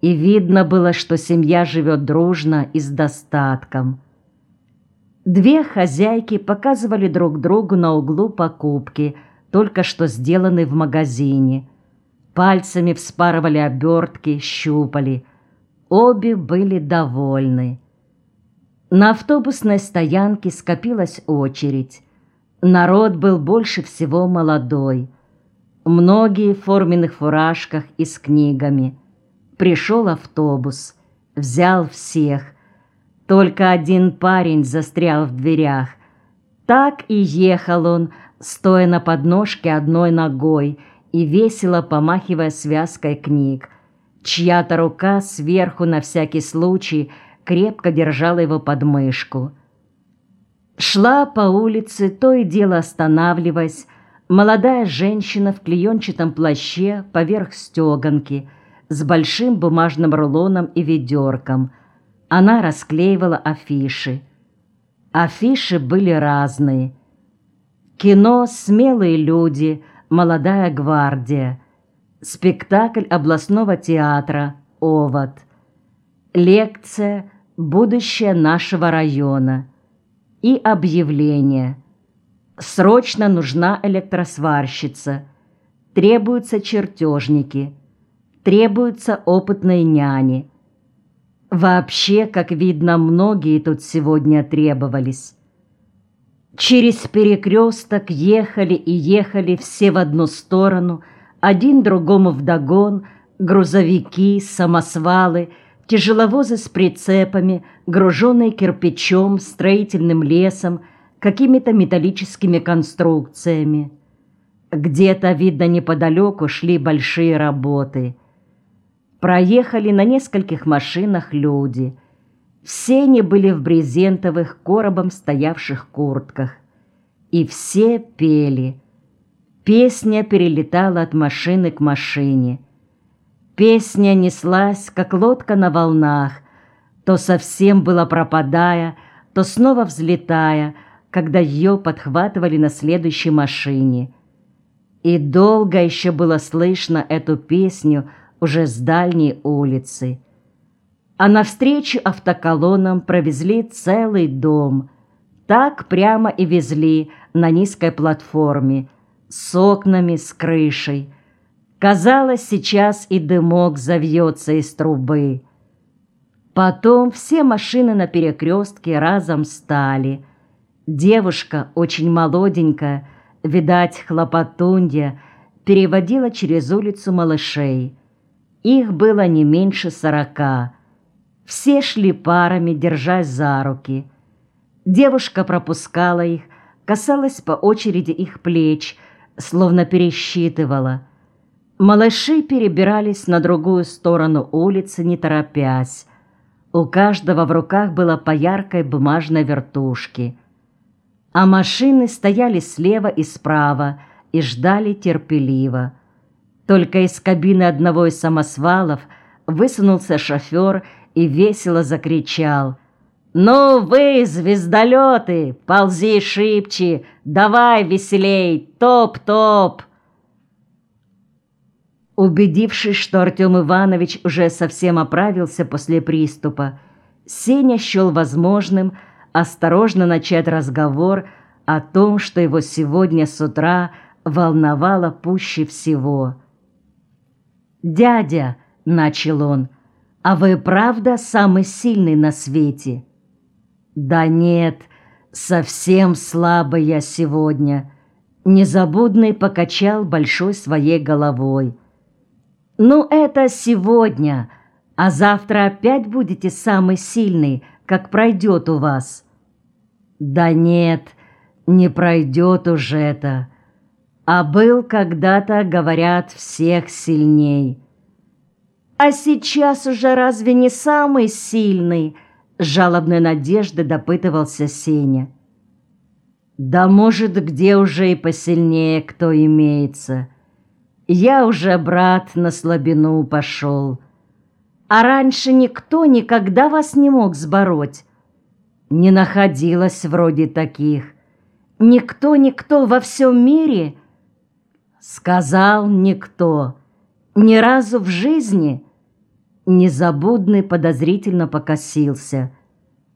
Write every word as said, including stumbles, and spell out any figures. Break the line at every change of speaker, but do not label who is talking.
и видно было, что семья живет дружно и с достатком. Две хозяйки показывали друг другу на углу покупки, только что сделанные в магазине. Пальцами вспарывали обертки, щупали. Обе были довольны. На автобусной стоянке скопилась очередь. Народ был больше всего молодой. Многие в форменных фуражках и с книгами. Пришел автобус, взял всех. Только один парень застрял в дверях. Так и ехал он, стоя на подножке одной ногой и весело помахивая связкой книг. Чья-то рука сверху на всякий случай крепко держала его под мышку. Шла по улице, то и дело останавливаясь, молодая женщина в клеенчатом плаще поверх стеганки с большим бумажным рулоном и ведерком. Она расклеивала афиши. Афиши были разные. Кино «Смелые люди», «Молодая гвардия», спектакль областного театра «Овод», лекция «Будущее нашего района» и объявление: «Срочно нужна электросварщица», «Требуются чертежники», «Требуются опытные няни». Вообще, как видно, многие тут сегодня требовались. Через перекресток ехали и ехали все в одну сторону, один другому вдогон, грузовики, самосвалы, тяжеловозы с прицепами, груженные кирпичом, строительным лесом, какими-то металлическими конструкциями. Где-то, видно, неподалеку шли большие работы. Проехали на нескольких машинах люди. Все они были в брезентовых, коробом стоявших куртках. И все пели. Песня перелетала от машины к машине. Песня неслась, как лодка на волнах, то совсем была пропадая, то снова взлетая, когда ее подхватывали на следующей машине. И долго еще было слышно эту песню уже с дальней улицы. А навстречу автоколоннам провезли целый дом. Так прямо и везли на низкой платформе, с окнами, с крышей. Казалось, сейчас и дымок завьется из трубы. Потом все машины на перекрестке разом стали. Девушка, очень молоденькая, видать, хлопотунья, переводила через улицу малышей. Их было не меньше сорока. Все шли парами, держась за руки. Девушка пропускала их, касалась по очереди их плеч, словно пересчитывала. Малыши перебирались на другую сторону улицы, не торопясь. У каждого в руках было по яркой бумажной вертушке. А машины стояли слева и справа и ждали терпеливо. Только из кабины одного из самосвалов высунулся шофер и весело закричал: «Ну вы, звездолеты, ползи шибче, давай веселей, топ-топ!» Убедившись, что Артем Иванович уже совсем оправился после приступа, Сеня счел возможным осторожно начать разговор о том, что его сегодня с утра волновало пуще всего. «Дядя», — начал он, — «а вы правда самый сильный на свете?» «Да нет, совсем слабый я сегодня», — Незабудный покачал большой своей головой. «Ну, это сегодня, а завтра опять будете самый сильный, как пройдет у вас». «Да нет, не пройдет уже это. А был когда-то, говорят, всех сильней». «А сейчас уже разве не самый сильный?» — с жалобной надеждой допытывался Сеня. «Да может, где уже и посильнее кто имеется. Я уже, брат, на слабину пошел. А раньше никто никогда вас не мог сбороть?» «Не находилось вроде таких». «Никто-никто во всем мире?» «Сказал никто. Ни разу в жизни?» Незабудный подозрительно покосился.